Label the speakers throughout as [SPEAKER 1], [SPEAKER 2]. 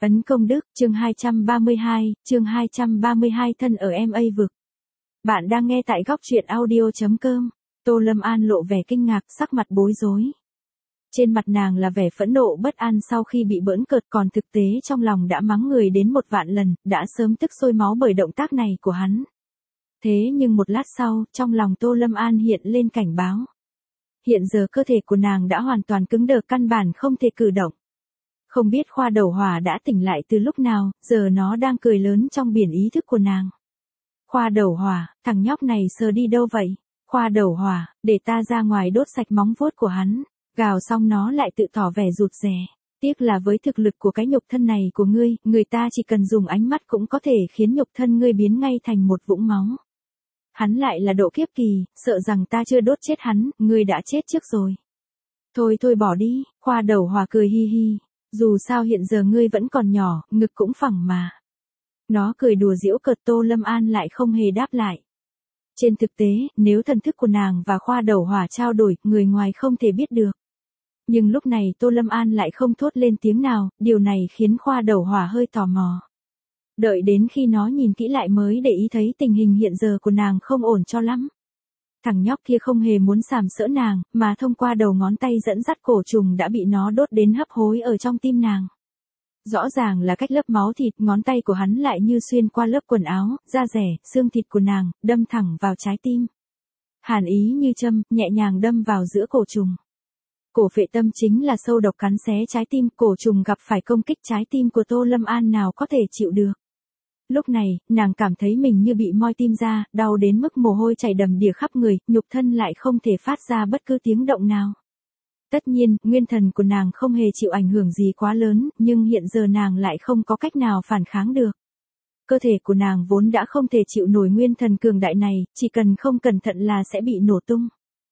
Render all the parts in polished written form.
[SPEAKER 1] Ấn công đức, chương 232, thân ở MA vực. Bạn đang nghe tại góc truyện audio.com. Tô Lâm An lộ vẻ kinh ngạc, sắc mặt bối rối. Trên mặt nàng là vẻ phẫn nộ bất an sau khi bị bỡn cợt, còn thực tế trong lòng đã mắng người đến 1 vạn lần, đã sớm tức sôi máu bởi động tác này của hắn. Thế nhưng một lát sau, trong lòng Tô Lâm An hiện lên cảnh báo. Hiện giờ cơ thể của nàng đã hoàn toàn cứng đờ, căn bản không thể cử động. Không biết Khoa Đầu Hỏa đã tỉnh lại từ lúc nào, giờ nó đang cười lớn trong biển ý thức của nàng. Khoa Đầu Hỏa, thằng nhóc này sờ đi đâu vậy? Khoa Đầu Hỏa, để ta ra ngoài đốt sạch móng vuốt của hắn. Gào xong nó lại tự tỏ vẻ rụt rè. Tiếc là với thực lực của cái nhục thân này của ngươi, người ta chỉ cần dùng ánh mắt cũng có thể khiến nhục thân ngươi biến ngay thành một vũng máu. Hắn lại là độ kiếp kỳ, sợ rằng ta chưa đốt chết hắn, ngươi đã chết trước rồi. Thôi bỏ đi, Khoa Đầu Hỏa cười hi hi. Dù sao hiện giờ ngươi vẫn còn nhỏ, ngực cũng phẳng mà. Nó cười đùa giễu cợt, Tô Lâm An lại không hề đáp lại. Trên thực tế, nếu thần thức của nàng và Khoa Đầu Hỏa trao đổi, người ngoài không thể biết được. Nhưng lúc này Tô Lâm An lại không thốt lên tiếng nào, điều này khiến Khoa Đầu Hỏa hơi tò mò. Đợi đến khi nó nhìn kỹ lại mới để ý thấy tình hình hiện giờ của nàng không ổn cho lắm. Thằng nhóc kia không hề muốn sàm sỡ nàng, mà thông qua đầu ngón tay dẫn dắt cổ trùng đã bị nó đốt đến hấp hối ở trong tim nàng. Rõ ràng là cách lớp máu thịt, ngón tay của hắn lại như xuyên qua lớp quần áo, da dẻ, xương thịt của nàng, đâm thẳng vào trái tim. Hàn ý như châm, nhẹ nhàng đâm vào giữa cổ trùng. Cổ phệ tâm chính là sâu độc cắn xé trái tim, cổ trùng gặp phải công kích trái tim của Tô Lâm An nào có thể chịu được. Lúc này, nàng cảm thấy mình như bị moi tim ra, đau đến mức mồ hôi chảy đầm đìa khắp người, nhục thân lại không thể phát ra bất cứ tiếng động nào. Tất nhiên, nguyên thần của nàng không hề chịu ảnh hưởng gì quá lớn, nhưng hiện giờ nàng lại không có cách nào phản kháng được. Cơ thể của nàng vốn đã không thể chịu nổi nguyên thần cường đại này, chỉ cần không cẩn thận là sẽ bị nổ tung.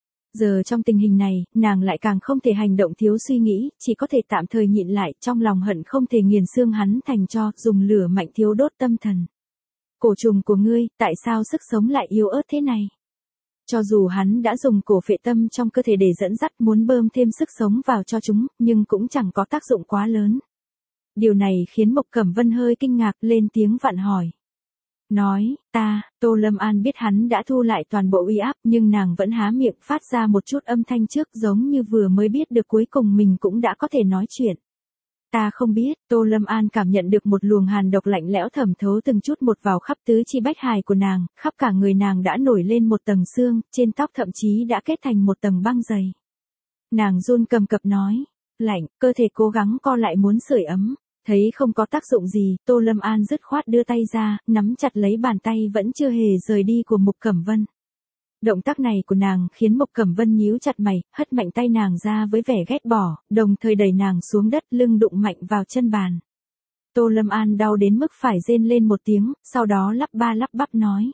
[SPEAKER 1] Giờ trong tình hình này, nàng lại càng không thể hành động thiếu suy nghĩ, chỉ có thể tạm thời nhịn lại, trong lòng hận không thể nghiền xương hắn thành tro, dùng lửa mạnh thiêu đốt tâm thần. Cổ trùng của ngươi, tại sao sức sống lại yếu ớt thế này? Cho dù hắn đã dùng cổ phệ tâm trong cơ thể để dẫn dắt, muốn bơm thêm sức sống vào cho chúng, nhưng cũng chẳng có tác dụng quá lớn. Điều này khiến Mộc Cẩm Vân hơi kinh ngạc, lên tiếng vặn hỏi. Nói, Tô Lâm An biết hắn đã thu lại toàn bộ uy áp, nhưng nàng vẫn há miệng phát ra một chút âm thanh trước, giống như vừa mới biết được cuối cùng mình cũng đã có thể nói chuyện. Ta không biết. Tô Lâm An cảm nhận được một luồng hàn độc lạnh lẽo thẩm thấu từng chút một vào khắp tứ chi bách hài của nàng, khắp cả người nàng đã nổi lên một tầng xương, trên tóc thậm chí đã kết thành một tầng băng dày. Nàng run cầm cập nói, lạnh, cơ thể cố gắng co lại muốn sưởi ấm. Thấy không có tác dụng gì, Tô Lâm An dứt khoát đưa tay ra, nắm chặt lấy bàn tay vẫn chưa hề rời đi của Mộc Cẩm Vân. Động tác này của nàng khiến Mộc Cẩm Vân nhíu chặt mày, hất mạnh tay nàng ra với vẻ ghét bỏ, đồng thời đẩy nàng xuống đất, lưng đụng mạnh vào chân bàn. Tô Lâm An đau đến mức phải rên lên một tiếng, sau đó lắp ba lắp bắp nói.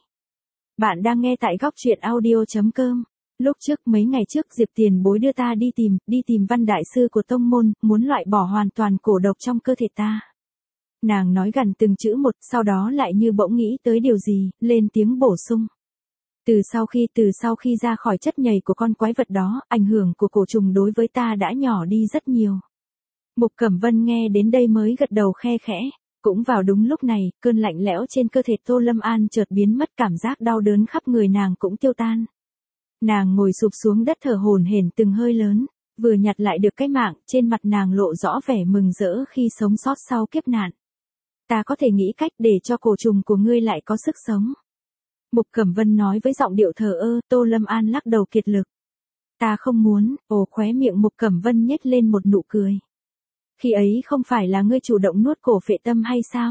[SPEAKER 1] Bạn đang nghe tại góc truyện audio.com. Lúc trước, mấy ngày trước, Diệp Tiền Bối đưa ta đi tìm Văn đại sư của tông môn, muốn loại bỏ hoàn toàn cổ độc trong cơ thể ta. Nàng nói gần từng chữ một, sau đó lại như bỗng nghĩ tới điều gì, lên tiếng bổ sung. Từ sau khi ra khỏi chất nhầy của con quái vật đó, ảnh hưởng của cổ trùng đối với ta đã nhỏ đi rất nhiều. Mộc Cẩm Vân nghe đến đây mới gật đầu khe khẽ. Cũng vào đúng lúc này, cơn lạnh lẽo trên cơ thể Tô Lâm An chợt biến mất, cảm giác đau đớn khắp người nàng cũng tiêu tan. Nàng ngồi sụp xuống đất thở hổn hển từng hơi lớn, vừa nhặt lại được cái mạng, trên mặt nàng lộ rõ vẻ mừng rỡ khi sống sót sau kiếp nạn. Ta có thể nghĩ cách để cho cổ trùng của ngươi lại có sức sống. Mộc Cẩm Vân nói với giọng điệu thờ ơ. Tô Lâm An lắc đầu kiệt lực. Ta không muốn. Khóe miệng Mộc Cẩm Vân nhếch lên một nụ cười. Khi ấy không phải là ngươi chủ động nuốt cổ phệ tâm hay sao?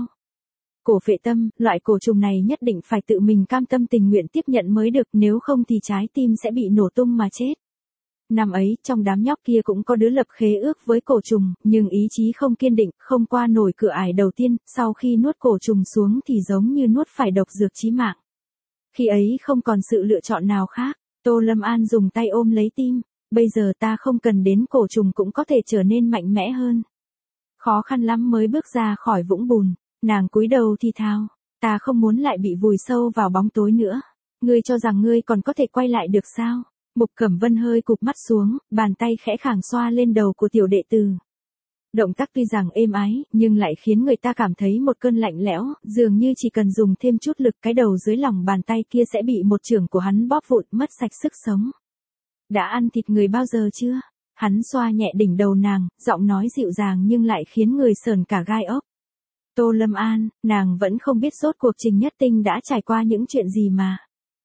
[SPEAKER 1] Cổ phệ tâm, loại cổ trùng này nhất định phải tự mình cam tâm tình nguyện tiếp nhận mới được, nếu không thì trái tim sẽ bị nổ tung mà chết. Năm ấy, trong đám nhóc kia cũng có đứa lập khế ước với cổ trùng, nhưng ý chí không kiên định, không qua nổi cửa ải đầu tiên, sau khi nuốt cổ trùng xuống thì giống như nuốt phải độc dược chí mạng. Khi ấy không còn sự lựa chọn nào khác, Tô Lâm An dùng tay ôm lấy tim, bây giờ ta không cần đến cổ trùng cũng có thể trở nên mạnh mẽ hơn. Khó khăn lắm mới bước ra khỏi vũng bùn. Nàng cúi đầu thì thào, ta không muốn lại bị vùi sâu vào bóng tối nữa. Ngươi cho rằng ngươi còn có thể quay lại được sao? Mộc Cẩm Vân hơi cụp mắt xuống, bàn tay khẽ khàng xoa lên đầu của tiểu đệ tử. Động tác tuy rằng êm ái, nhưng lại khiến người ta cảm thấy một cơn lạnh lẽo, dường như chỉ cần dùng thêm chút lực cái đầu dưới lòng bàn tay kia sẽ bị một chưởng của hắn bóp vụn mất sạch sức sống. Đã ăn thịt người bao giờ chưa? Hắn xoa nhẹ đỉnh đầu nàng, giọng nói dịu dàng nhưng lại khiến người sờn cả gai ốc. Tô Lâm An, nàng vẫn không biết rốt cuộc Trình Nhất Tinh đã trải qua những chuyện gì mà.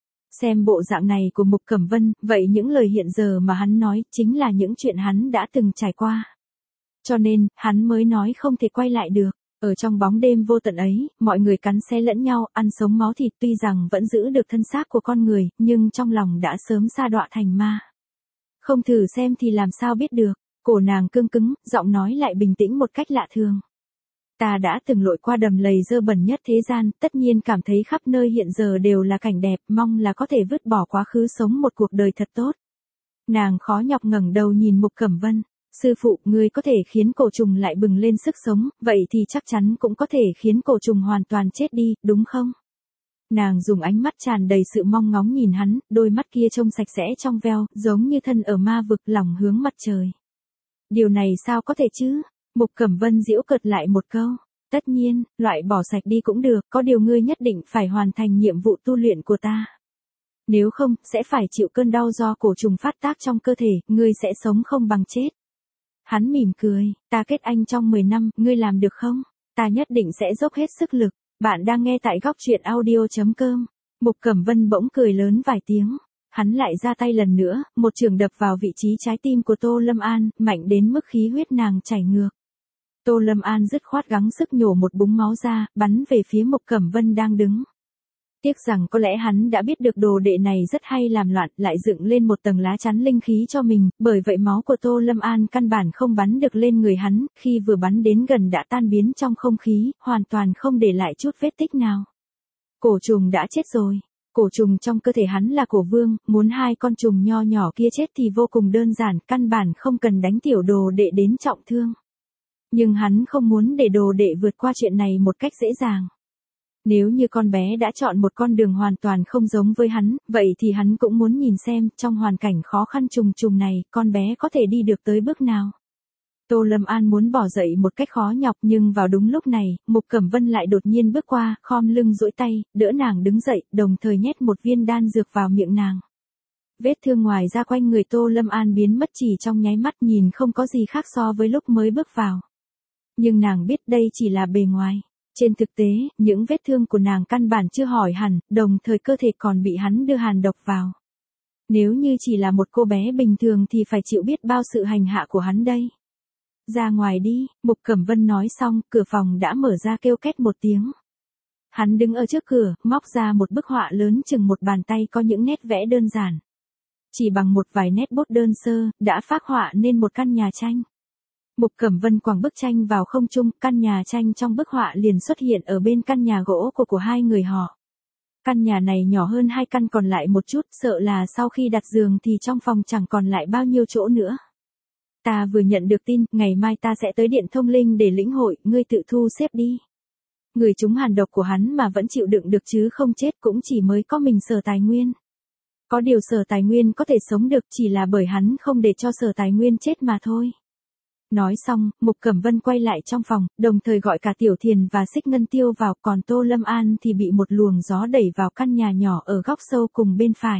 [SPEAKER 1] Xem bộ dạng này của Mục Cẩm Vân, vậy những lời hiện giờ mà hắn nói chính là những chuyện hắn đã từng trải qua. Cho nên, hắn mới nói không thể quay lại được. Ở trong bóng đêm vô tận ấy, mọi người cắn xé lẫn nhau, ăn sống máu thịt, tuy rằng vẫn giữ được thân xác của con người, nhưng trong lòng đã sớm sa đọa thành ma. Không thử xem thì làm sao biết được. Cổ nàng cương cứng, giọng nói lại bình tĩnh một cách lạ thường. Ta đã từng lội qua đầm lầy dơ bẩn nhất thế gian, tất nhiên cảm thấy khắp nơi hiện giờ đều là cảnh đẹp, mong là có thể vứt bỏ quá khứ sống một cuộc đời thật tốt. Nàng khó nhọc ngẩng đầu nhìn Mục Cẩm Vân. Sư phụ, ngươi có thể khiến cổ trùng lại bừng lên sức sống, vậy thì chắc chắn cũng có thể khiến cổ trùng hoàn toàn chết đi, đúng không? Nàng dùng ánh mắt tràn đầy sự mong ngóng nhìn hắn, đôi mắt kia trông sạch sẽ trong veo, giống như thân ở ma vực, lòng hướng mặt trời. Điều này sao có thể chứ? Mục Cẩm Vân giễu cợt lại một câu. Tất nhiên, loại bỏ sạch đi cũng được, có điều ngươi nhất định phải hoàn thành nhiệm vụ tu luyện của ta. Nếu không, sẽ phải chịu cơn đau do cổ trùng phát tác trong cơ thể, ngươi sẽ sống không bằng chết. Hắn mỉm cười, ta kết anh trong 10 năm, ngươi làm được không? Ta nhất định sẽ dốc hết sức lực. Bạn đang nghe tại góc truyện audio.com. Mục Cẩm Vân bỗng cười lớn vài tiếng. Hắn lại ra tay lần nữa, một chưởng đập vào vị trí trái tim của Tô Lâm An, mạnh đến mức khí huyết nàng chảy ngược. Tô Lâm An dứt khoát gắng sức nhổ một búng máu ra, bắn về phía Mục Cẩm Vân đang đứng. Tiếc rằng có lẽ hắn đã biết được đồ đệ này rất hay làm loạn, lại dựng lên một tầng lá chắn linh khí cho mình, bởi vậy máu của Tô Lâm An căn bản không bắn được lên người hắn, khi vừa bắn đến gần đã tan biến trong không khí, hoàn toàn không để lại chút vết tích nào. Cổ trùng đã chết rồi. Cổ trùng trong cơ thể hắn là cổ vương, muốn hai con trùng nho nhỏ kia chết thì vô cùng đơn giản, căn bản không cần đánh tiểu đồ đệ đến trọng thương. Nhưng hắn không muốn để đồ đệ vượt qua chuyện này một cách dễ dàng. Nếu như con bé đã chọn một con đường hoàn toàn không giống với hắn, vậy thì hắn cũng muốn nhìn xem, trong hoàn cảnh khó khăn trùng trùng này, con bé có thể đi được tới bước nào. Tô Lâm An muốn bỏ dậy một cách khó nhọc, nhưng vào đúng lúc này, Mục Cẩm Vân lại đột nhiên bước qua, khom lưng duỗi tay, đỡ nàng đứng dậy, đồng thời nhét một viên đan dược vào miệng nàng. Vết thương ngoài da quanh người Tô Lâm An biến mất chỉ trong nháy mắt, nhìn không có gì khác so với lúc mới bước vào. Nhưng nàng biết đây chỉ là bề ngoài. Trên thực tế, những vết thương của nàng căn bản chưa khỏi hẳn, đồng thời cơ thể còn bị hắn đưa hàn độc vào. Nếu như chỉ là một cô bé bình thường thì phải chịu biết bao sự hành hạ của hắn đây. Ra ngoài đi, Mục Cẩm Vân nói xong, cửa phòng đã mở ra kêu két một tiếng. Hắn đứng ở trước cửa, móc ra một bức họa lớn chừng một bàn tay có những nét vẽ đơn giản. Chỉ bằng một vài nét bút đơn sơ, đã phác họa nên một căn nhà tranh. Mục Cẩm Vân quẳng bức tranh vào không trung, căn nhà tranh trong bức họa liền xuất hiện ở bên căn nhà gỗ của hai người họ. Căn nhà này nhỏ hơn hai căn còn lại một chút, sợ là sau khi đặt giường thì trong phòng chẳng còn lại bao nhiêu chỗ nữa. Ta vừa nhận được tin, ngày mai ta sẽ tới Điện Thông Linh để lĩnh hội, ngươi tự thu xếp đi. Người chúng hàn độc của hắn mà vẫn chịu đựng được chứ không chết, cũng chỉ mới có mình Sở Tài Nguyên. Có điều Sở Tài Nguyên có thể sống được chỉ là bởi hắn không để cho Sở Tài Nguyên chết mà thôi. Nói xong, Mục Cẩm Vân quay lại trong phòng, đồng thời gọi cả Tiểu Thiền và Xích Ngân Tiêu vào, còn Tô Lâm An thì bị một luồng gió đẩy vào căn nhà nhỏ ở góc sâu cùng bên phải.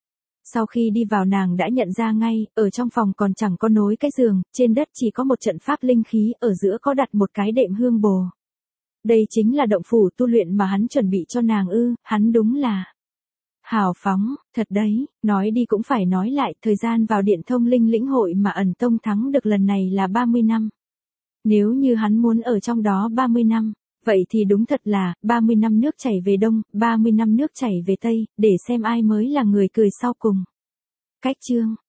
[SPEAKER 1] Sau khi đi vào nàng đã nhận ra ngay, ở trong phòng còn chẳng có nối cái giường, trên đất chỉ có một trận pháp linh khí, ở giữa có đặt một cái đệm hương bồ. Đây chính là động phủ tu luyện mà hắn chuẩn bị cho nàng ư, hắn đúng là hào phóng, thật đấy, nói đi cũng phải nói lại, thời gian vào Điện Thông Linh lĩnh hội mà ẩn tông thắng được lần này là 30 năm. Nếu như hắn muốn ở trong đó 30 năm, vậy thì đúng thật là, 30 năm nước chảy về đông, 30 năm nước chảy về tây, để xem ai mới là người cười sau cùng. Cách chương